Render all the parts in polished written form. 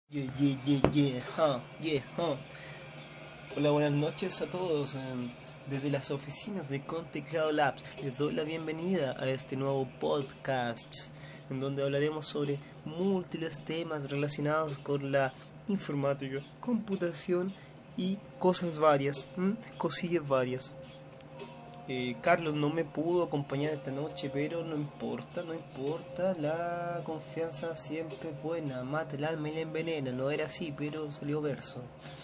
Yeah, yeah, yeah, yeah, yeah, Hola, buenas noches a todos. Desde las oficinas de Conte Cloud Labs les doy la bienvenida a este nuevo podcast en donde hablaremos sobre múltiples temas relacionados con la informática, computación y cosas varias, cosillas varias. Carlos no me pudo acompañar esta noche, pero no importa, no importa, la confianza siempre es buena, mata el alma y la envenena, no era así, pero salió verso.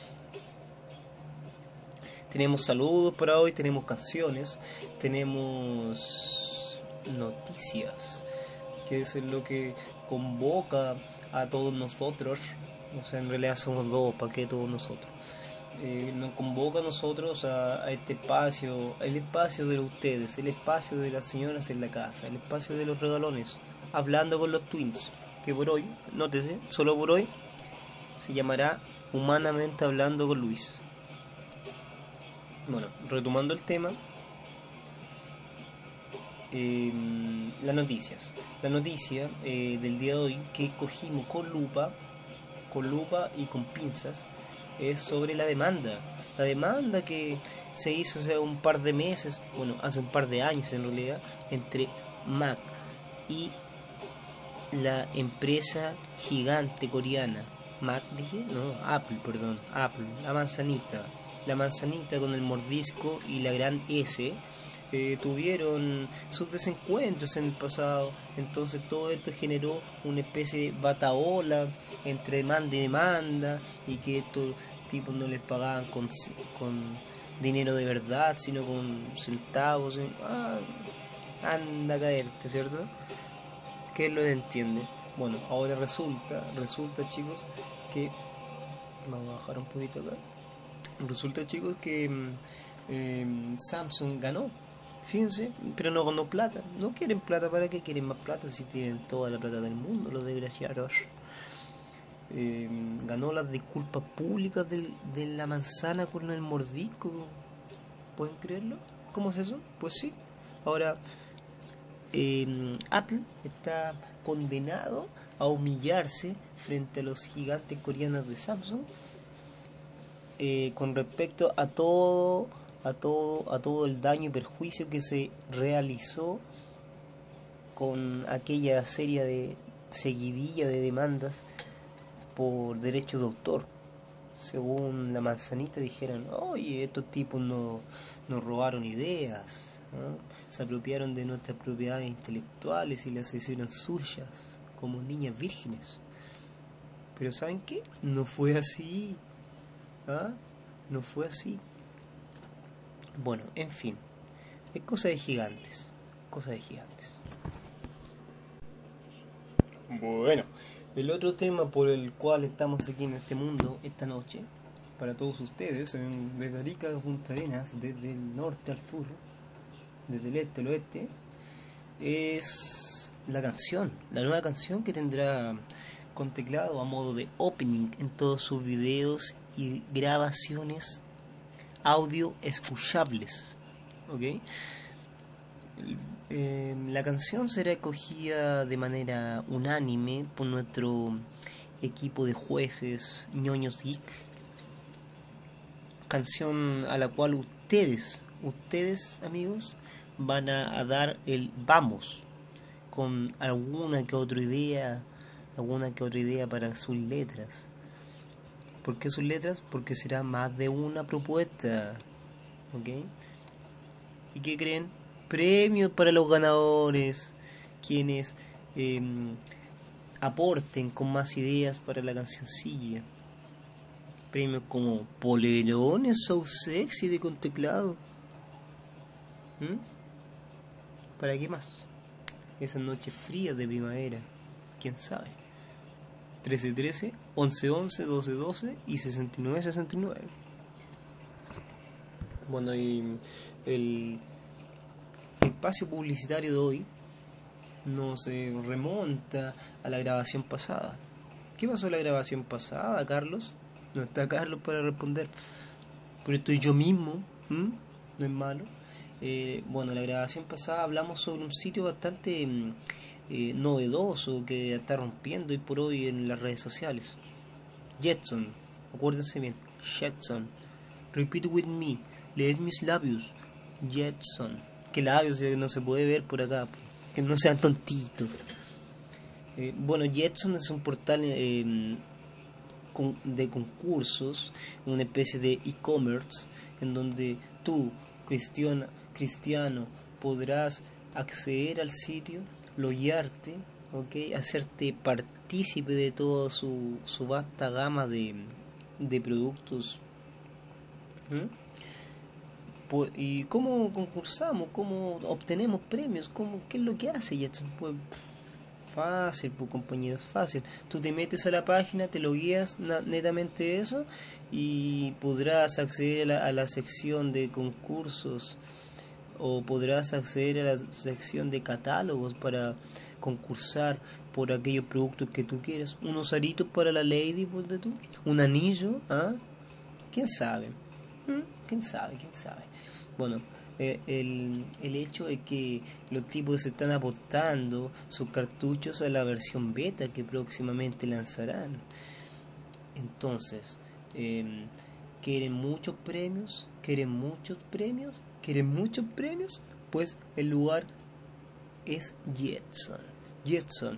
Tenemos saludos para hoy, tenemos canciones, tenemos noticias, que es lo que convoca a todos nosotros, o sea, en realidad somos dos, ¿para qué todos nosotros? Nos convoca a nosotros a este espacio, el espacio de ustedes, el espacio de las señoras en la casa, el espacio de los regalones, hablando con los twins, que por hoy, nótese, solo por hoy, se llamará Humanamente Hablando con Luis. Bueno, retomando el tema, las noticias. La noticia del día de hoy que cogimos con lupa y con pinzas, es sobre la demanda. La demanda que se hizo hace un par de meses, bueno, hace un par de años en realidad, entre Mac y la empresa gigante coreana. Mac dije, no, Apple, perdón, Apple, la manzanita con el mordisco y la gran S. Tuvieron sus desencuentros en el pasado, entonces todo esto generó una especie de bataola entre demanda y demanda, y que estos tipos no les pagaban con dinero de verdad, sino con centavos. Anda a caerte, ¿cierto? Que lo entiende. Bueno, ahora resulta chicos que vamos a bajar un poquito acá. Resulta chicos que Samsung ganó. Fíjense, pero no ganó plata. No quieren plata, ¿para qué quieren más plata si tienen toda la plata del mundo, los desgraciados? Ganó las disculpas públicas de la manzana con el mordisco. ¿Pueden creerlo? ¿Cómo es eso? Pues sí. Ahora, Apple está condenado a humillarse frente a los gigantes coreanos de Samsung, con respecto a todo el daño y perjuicio que se realizó con aquella serie de seguidilla de demandas por derechos de autor. Según la manzanita dijeron, oye, estos tipos nos robaron ideas, ¿no? Se apropiaron de nuestras propiedades intelectuales y las hicieron suyas, como niñas vírgenes. Pero ¿saben qué? No fue así. ¿Ah? No fue así. Bueno, en fin, es cosa de gigantes, cosa de gigantes. Bueno, el otro tema por el cual estamos aquí en este mundo esta noche, para todos ustedes, desde Arica a Punta Arenas, desde el norte al sur, desde el este al oeste, es la canción, la nueva canción que tendrá con teclado a modo de opening en todos sus videos y grabaciones audio escuchables. ¿Ok? La canción será escogida de manera unánime por nuestro equipo de jueces ñoños geek, canción a la cual ustedes amigos, van a dar el vamos con alguna que otra idea para sus letras. ¿Por qué sus letras? Porque será más de una propuesta, ¿ok? ¿Y qué creen? Premios para los ganadores, quienes eh, aporten con más ideas para la cancioncilla. Premios como polerones so sexy de con teclado. ¿Mm? ¿Para qué más? Esas noches frías de primavera, quién sabe. 13-13, 11-11, 12-12 y 69-69. Bueno, y el espacio publicitario de hoy nos remonta a la grabación pasada. ¿Qué pasó en la grabación pasada, Carlos? No está Carlos para responder, pero estoy yo mismo. No es malo. Bueno, la grabación pasada hablamos sobre un sitio bastante novedoso que está rompiendo hoy por hoy en las redes sociales. Jetson, acuérdense bien, Jetson. Repeat with me, leer mis labios, Jetson. Que labios no se puede ver por acá, que no sean tontitos. Bueno, Jetson es un portal de concursos, una especie de e-commerce, en donde tú, cristiano, podrás acceder al sitio, loguearte, ¿okay? Hacerte partícipe de toda su vasta gama de productos. ¿Mm? ¿Y cómo concursamos? ¿Cómo obtenemos premios? ¿Qué es lo que hace Jetson? Pues fácil, pues compañeros, fácil. Tú te metes a la página, te logueas netamente eso y podrás acceder a la sección de concursos o podrás acceder a la sección de catálogos para concursar por aquellos productos que tú quieres. Unos aritos para la lady, pues de tú, un anillo, ¿ah? ¿Quién sabe? ¿Quién sabe? ¿Quién sabe? Bueno, el hecho es que los tipos están apostando sus cartuchos a la versión beta que próximamente lanzarán. Entonces, ¿quieren muchos premios? ¿Quieren muchos premios? ¿Quieren muchos premios? Pues el lugar es Jetson. Jetson,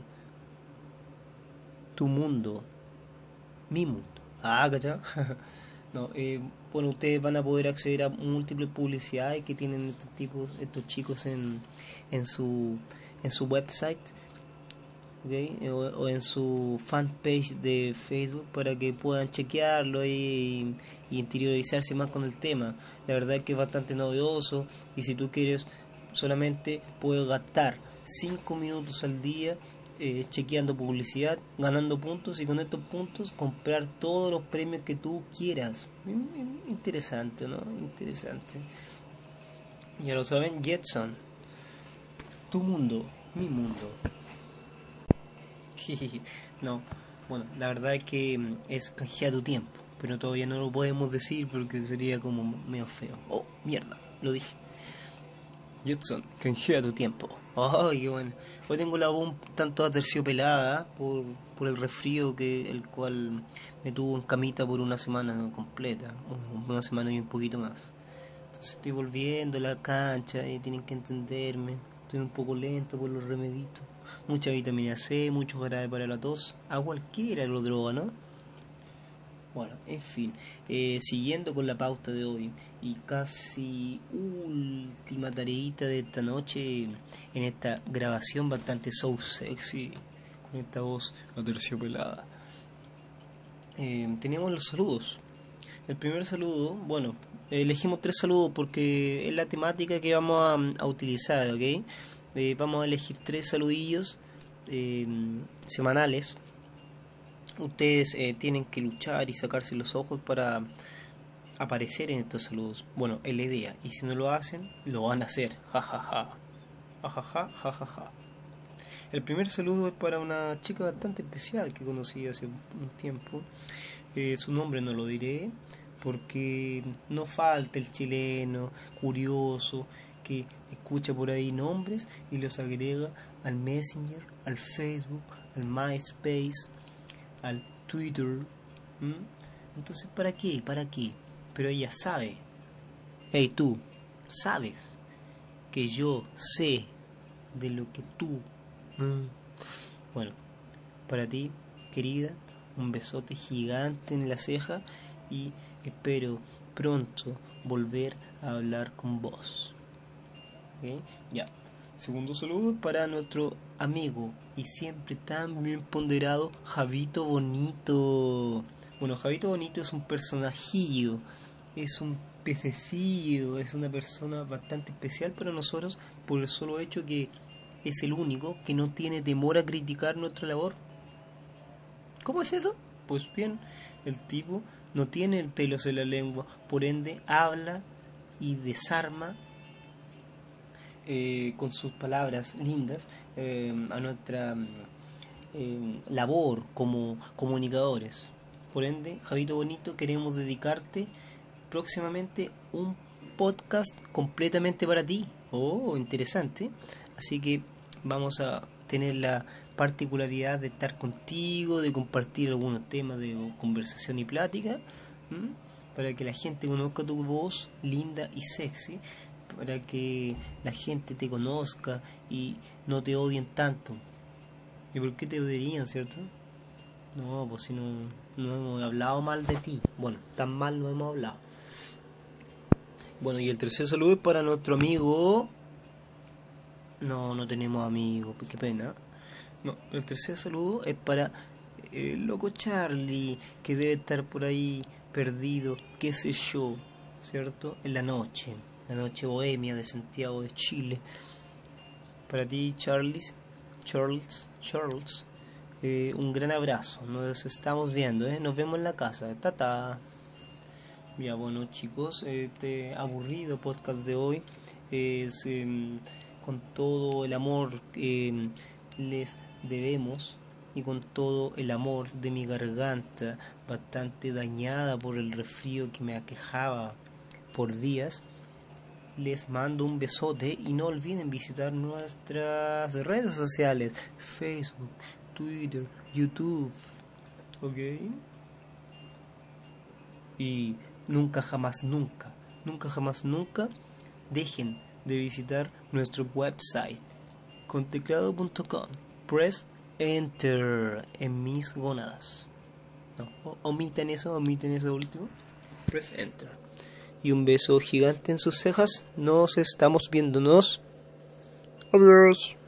tu mundo, mi mundo. Ah, ¿cachai? No, bueno, ustedes van a poder acceder a múltiples publicidades que tienen estos chicos en su website, ¿okay? O en su fanpage de Facebook para que puedan chequearlo y interiorizarse más con el tema. La verdad es que es bastante novedoso y si tú quieres solamente puedes gastar 5 minutos al día chequeando publicidad, ganando puntos y con estos puntos comprar todos los premios que tú quieras. Interesante, ¿no? Interesante. Ya lo saben, Jetson. Tu mundo, mi mundo. No, bueno, la verdad es que es canjear tu tiempo, pero todavía no lo podemos decir porque sería como medio feo. Oh, mierda, lo dije. Jetson, canjea tu tiempo. Ay, qué bueno. Hoy tengo la voz un tanto aterciopelada por el resfrío el cual me tuvo en camita por una semana completa, una semana y un poquito más. Entonces estoy volviendo a la cancha y tienen que entenderme. Estoy un poco lento por los remeditos. Mucha vitamina C, mucho jarabe para la tos. A cualquiera lo droga, ¿no? Bueno, en fin, siguiendo con la pauta de hoy y casi última tareita de esta noche en esta grabación bastante so sexy con esta voz aterciopelada. Teníamos los saludos. El primer saludo, bueno, elegimos 3 saludos porque es la temática que vamos a utilizar, ¿ok? Vamos a elegir 3 saludillos semanales. Ustedes tienen que luchar y sacarse los ojos para aparecer en estos saludos. Bueno, es la idea. Y si no lo hacen, lo van a hacer. Ja, ja, ja. Ja, ja, ja, ja, ja, ja. El primer saludo es para una chica bastante especial que conocí hace un tiempo. Su nombre no lo diré porque no falta el chileno curioso que escucha por ahí nombres y los agrega al Messenger, al Facebook, al MySpace, al Twitter. Entonces, ¿para qué? ¿Para qué? Pero ella sabe. Hey, tú, sabes que yo sé de lo que tú. Bueno, para ti, querida, un besote gigante en la ceja y espero pronto volver a hablar con vos. ¿Okay? Ya. Segundo saludo para nuestro amigo y siempre tan bien ponderado Javito Bonito. Bueno, Javito Bonito es un personajillo, es un pececillo, es una persona bastante especial para nosotros por el solo hecho que es el único que no tiene temor a criticar nuestra labor. ¿Cómo es eso? Pues bien, el tipo no tiene el pelos en la lengua, por ende habla y desarma con sus palabras lindas a nuestra labor como comunicadores. Por ende, Javito Bonito, queremos dedicarte próximamente un podcast completamente para ti. Oh, interesante. Así que vamos a tener la particularidad de estar contigo, de compartir algunos temas de conversación y plática, para que la gente conozca tu voz linda y sexy, para que la gente te conozca y no te odien tanto. ¿Y por qué te odiarían, cierto? No, pues si no hemos hablado mal de ti. Bueno, tan mal no hemos hablado. Bueno, y el tercer saludo es para nuestro amigo... No tenemos amigos, qué pena. No, el tercer saludo es para el loco Charlie, que debe estar por ahí perdido, qué sé yo, ¿cierto? En la noche bohemia de Santiago de Chile. Para ti, Charles, un gran abrazo. Nos estamos viendo, nos vemos en la casa. Tata. Ya, bueno, chicos, este aburrido podcast de hoy es con todo el amor que les debemos y con todo el amor de mi garganta bastante dañada por el resfrío que me aquejaba por días. Les mando un besote y no olviden visitar nuestras redes sociales: Facebook, Twitter, YouTube, ¿ok? Y nunca jamás nunca dejen de visitar nuestro website conteclado.com. Press enter en mis gónadas. No, omiten eso último. Press enter. Y un beso gigante en sus cejas. Nos estamos viéndonos. Adiós.